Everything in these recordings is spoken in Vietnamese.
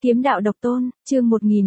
Kiếm đạo độc tôn, chương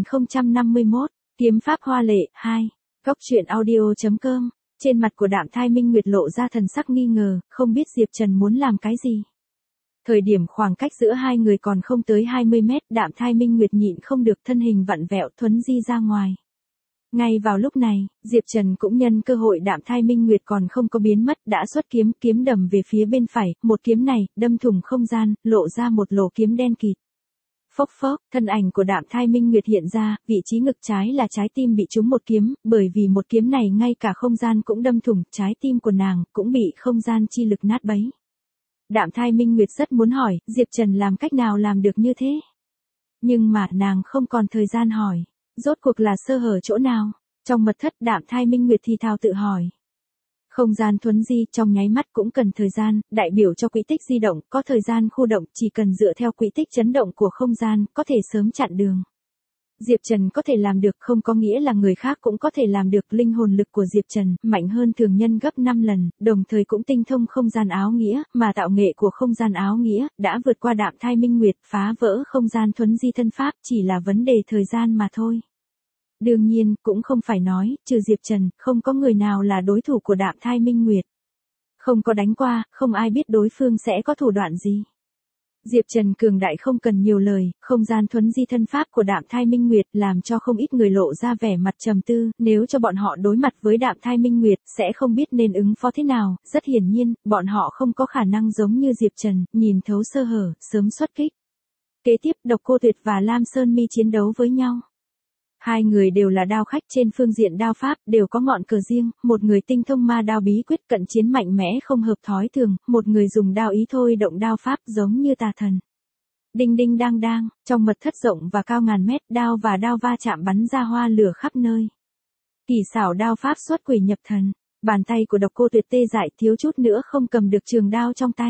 1051, kiếm pháp hoa lệ, 2. Góc truyện audio.com. Trên mặt của Đạm Thai Minh Nguyệt lộ ra thần sắc nghi ngờ, không biết Diệp Trần muốn làm cái gì. Thời điểm khoảng cách giữa hai người còn không tới 20 mét, Đạm Thai Minh Nguyệt nhịn không được thân hình vặn vẹo thuấn di ra ngoài. Ngay vào lúc này, Diệp Trần cũng nhân cơ hội Đạm Thai Minh Nguyệt còn không có biến mất đã xuất kiếm đầm về phía bên phải, một kiếm này, đâm thủng không gian, lộ ra một lỗ kiếm đen kịt. Phốc phốc, thân ảnh của Đạm Thai Minh Nguyệt hiện ra, vị trí ngực trái là trái tim bị trúng một kiếm, bởi vì một kiếm này ngay cả không gian cũng đâm thủng, trái tim của nàng cũng bị không gian chi lực nát bấy. Đạm Thai Minh Nguyệt rất muốn hỏi, Diệp Trần làm cách nào làm được như thế? Nhưng mà nàng không còn thời gian hỏi, rốt cuộc là sơ hở chỗ nào? Trong mật thất Đạm Thai Minh Nguyệt thì thào tự hỏi. Không gian thuấn di trong nháy mắt cũng cần thời gian, đại biểu cho quỹ tích di động, có thời gian khu động, chỉ cần dựa theo quỹ tích chấn động của không gian, có thể sớm chặn đường. Diệp Trần có thể làm được không có nghĩa là người khác cũng có thể làm được, linh hồn lực của Diệp Trần mạnh hơn thường nhân gấp 5 lần, đồng thời cũng tinh thông không gian áo nghĩa, mà tạo nghệ của không gian áo nghĩa đã vượt qua Đạm Thai Minh Nguyệt, phá vỡ không gian thuấn di thân pháp, chỉ là vấn đề thời gian mà thôi. Đương nhiên, cũng không phải nói, trừ Diệp Trần, không có người nào là đối thủ của Đạm Thai Minh Nguyệt. Không có đánh qua, không ai biết đối phương sẽ có thủ đoạn gì. Diệp Trần cường đại không cần nhiều lời, không gian thuấn di thân pháp của Đạm Thai Minh Nguyệt làm cho không ít người lộ ra vẻ mặt trầm tư, nếu cho bọn họ đối mặt với Đạm Thai Minh Nguyệt, sẽ không biết nên ứng phó thế nào, rất hiển nhiên, bọn họ không có khả năng giống như Diệp Trần, nhìn thấu sơ hở, sớm xuất kích. Kế tiếp, Độc Cô Tuyệt và Lam Sơn Mi chiến đấu với nhau. Hai người đều là đao khách trên phương diện đao pháp, đều có ngọn cờ riêng, một người tinh thông ma đao bí quyết cận chiến mạnh mẽ không hợp thói thường, một người dùng đao ý thôi động đao pháp giống như tà thần. Đinh đinh đang đang, trong mật thất rộng và cao ngàn mét, đao và đao va chạm bắn ra hoa lửa khắp nơi. Kỳ xảo đao pháp xuất quỷ nhập thần, bàn tay của Độc Cô Tuyệt tê dại thiếu chút nữa không cầm được trường đao trong tay.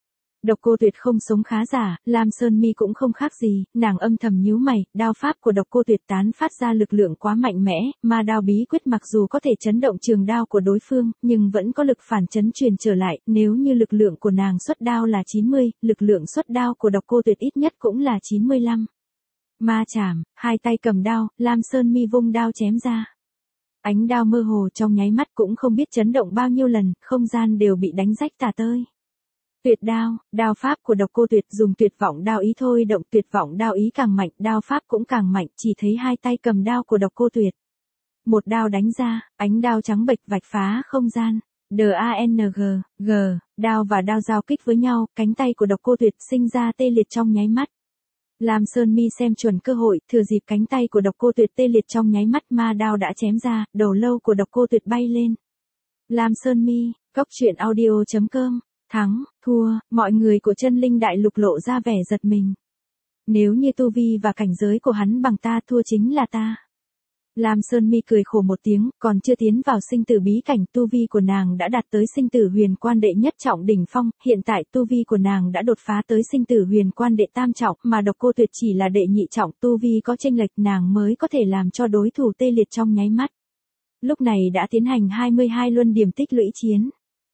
Độc Cô Tuyệt không sống khá giả, Lam Sơn Mi cũng không khác gì, nàng âm thầm nhíu mày, đao pháp của Độc Cô Tuyệt tán phát ra lực lượng quá mạnh mẽ, mà đao bí quyết mặc dù có thể chấn động trường đao của đối phương, nhưng vẫn có lực phản chấn truyền trở lại, nếu như lực lượng của nàng xuất đao là 90, lực lượng xuất đao của Độc Cô Tuyệt ít nhất cũng là 95. Ma chảm, hai tay cầm đao, Lam Sơn Mi vung đao chém ra. Ánh đao mơ hồ trong nháy mắt cũng không biết chấn động bao nhiêu lần, không gian đều bị đánh rách tả tơi. Tuyệt đao, đao pháp của Độc Cô Tuyệt dùng tuyệt vọng đao ý thôi động, tuyệt vọng đao ý càng mạnh, đao pháp cũng càng mạnh, chỉ thấy hai tay cầm đao của Độc Cô Tuyệt. Một đao đánh ra, ánh đao trắng bệch vạch phá không gian. DANG, đao và đao giao kích với nhau, cánh tay của Độc Cô Tuyệt sinh ra tê liệt trong nháy mắt. Lam Sơn Mi xem chuẩn cơ hội, thừa dịp cánh tay của Độc Cô Tuyệt tê liệt trong nháy mắt, ma đao đã chém ra, đầu lâu của Độc Cô Tuyệt bay lên. Lam Sơn Mi, góc truyện audio.com. Thắng, thua, mọi người của Chân Linh Đại Lục lộ ra vẻ giật mình. Nếu như tu vi và cảnh giới của hắn bằng ta, thua chính là ta. Lam Sơn Mi cười khổ một tiếng, còn chưa tiến vào sinh tử bí cảnh, tu vi của nàng đã đạt tới sinh tử huyền quan đệ nhất trọng đỉnh phong, hiện tại tu vi của nàng đã đột phá tới sinh tử huyền quan đệ tam trọng, mà Độc Cô Tuyệt chỉ là đệ nhị trọng, tu vi có chênh lệch, nàng mới có thể làm cho đối thủ tê liệt trong nháy mắt. Lúc này đã tiến hành 22 luân điểm tích lũy chiến.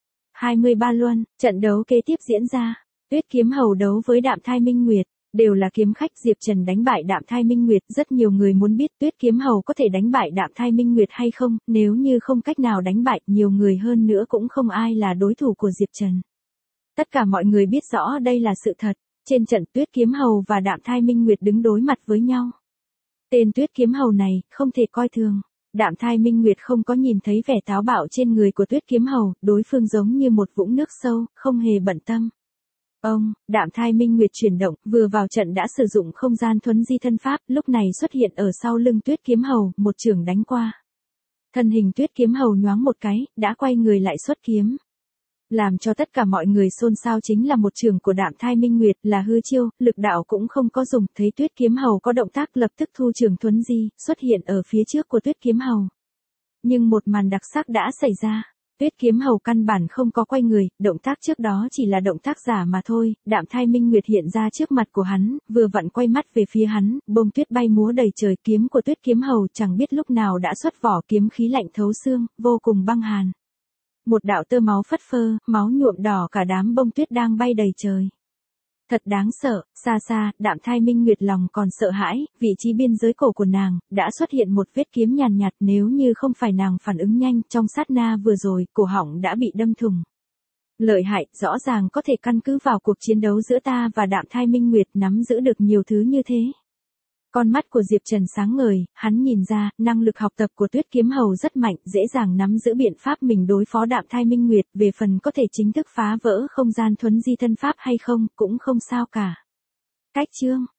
23 luân, trận đấu kế tiếp diễn ra. Tuyết Kiếm Hầu đấu với Đạm Thai Minh Nguyệt, đều là kiếm khách, Diệp Trần đánh bại Đạm Thai Minh Nguyệt, rất nhiều người muốn biết Tuyết Kiếm Hầu có thể đánh bại Đạm Thai Minh Nguyệt hay không, nếu như không cách nào đánh bại, nhiều người hơn nữa cũng không ai là đối thủ của Diệp Trần. Tất cả mọi người biết rõ đây là sự thật, trên trận Tuyết Kiếm Hầu và Đạm Thai Minh Nguyệt đứng đối mặt với nhau. Tên Tuyết Kiếm Hầu này, không thể coi thường. Đạm Thai Minh Nguyệt không có nhìn thấy vẻ táo bạo trên người của Tuyết Kiếm Hầu, đối phương giống như một vũng nước sâu, không hề bận tâm. Đạm Thai Minh Nguyệt chuyển động, vừa vào trận đã sử dụng không gian thuấn di thân pháp, lúc này xuất hiện ở sau lưng Tuyết Kiếm Hầu, một chưởng đánh qua. Thân hình Tuyết Kiếm Hầu nhoáng một cái, đã quay người lại xuất kiếm. Làm cho tất cả mọi người xôn xao chính là một chưởng của Đạm Thai Minh Nguyệt là hư chiêu, lực đạo cũng không có dùng, thấy Tuyết Kiếm Hầu có động tác lập tức thu chưởng thuấn di, xuất hiện ở phía trước của Tuyết Kiếm Hầu. Nhưng một màn đặc sắc đã xảy ra. Tuyết Kiếm Hầu căn bản không có quay người, động tác trước đó chỉ là động tác giả mà thôi, Đạm Thai Minh Nguyệt hiện ra trước mặt của hắn, vừa vặn quay mắt về phía hắn, bông tuyết bay múa đầy trời, kiếm của Tuyết Kiếm Hầu chẳng biết lúc nào đã xuất vỏ, kiếm khí lạnh thấu xương, vô cùng băng hàn. Một đạo tơ máu phất phơ, máu nhuộm đỏ cả đám bông tuyết đang bay đầy trời. Thật đáng sợ, xa xa, Đạm Thai Minh Nguyệt lòng còn sợ hãi, vị trí biên giới cổ của nàng, đã xuất hiện một vết kiếm nhàn nhạt, nếu như không phải nàng phản ứng nhanh, trong sát na vừa rồi, cổ họng đã bị đâm thùng. Lợi hại, rõ ràng có thể căn cứ vào cuộc chiến đấu giữa ta và Đạm Thai Minh Nguyệt nắm giữ được nhiều thứ như thế. Con mắt của Diệp Trần sáng ngời, hắn nhìn ra, năng lực học tập của Tuyết Kiếm Hầu rất mạnh, dễ dàng nắm giữ biện pháp mình đối phó Đạm Thai Minh Nguyệt, về phần có thể chính thức phá vỡ không gian thuấn di thân pháp hay không, cũng không sao cả. Cách chương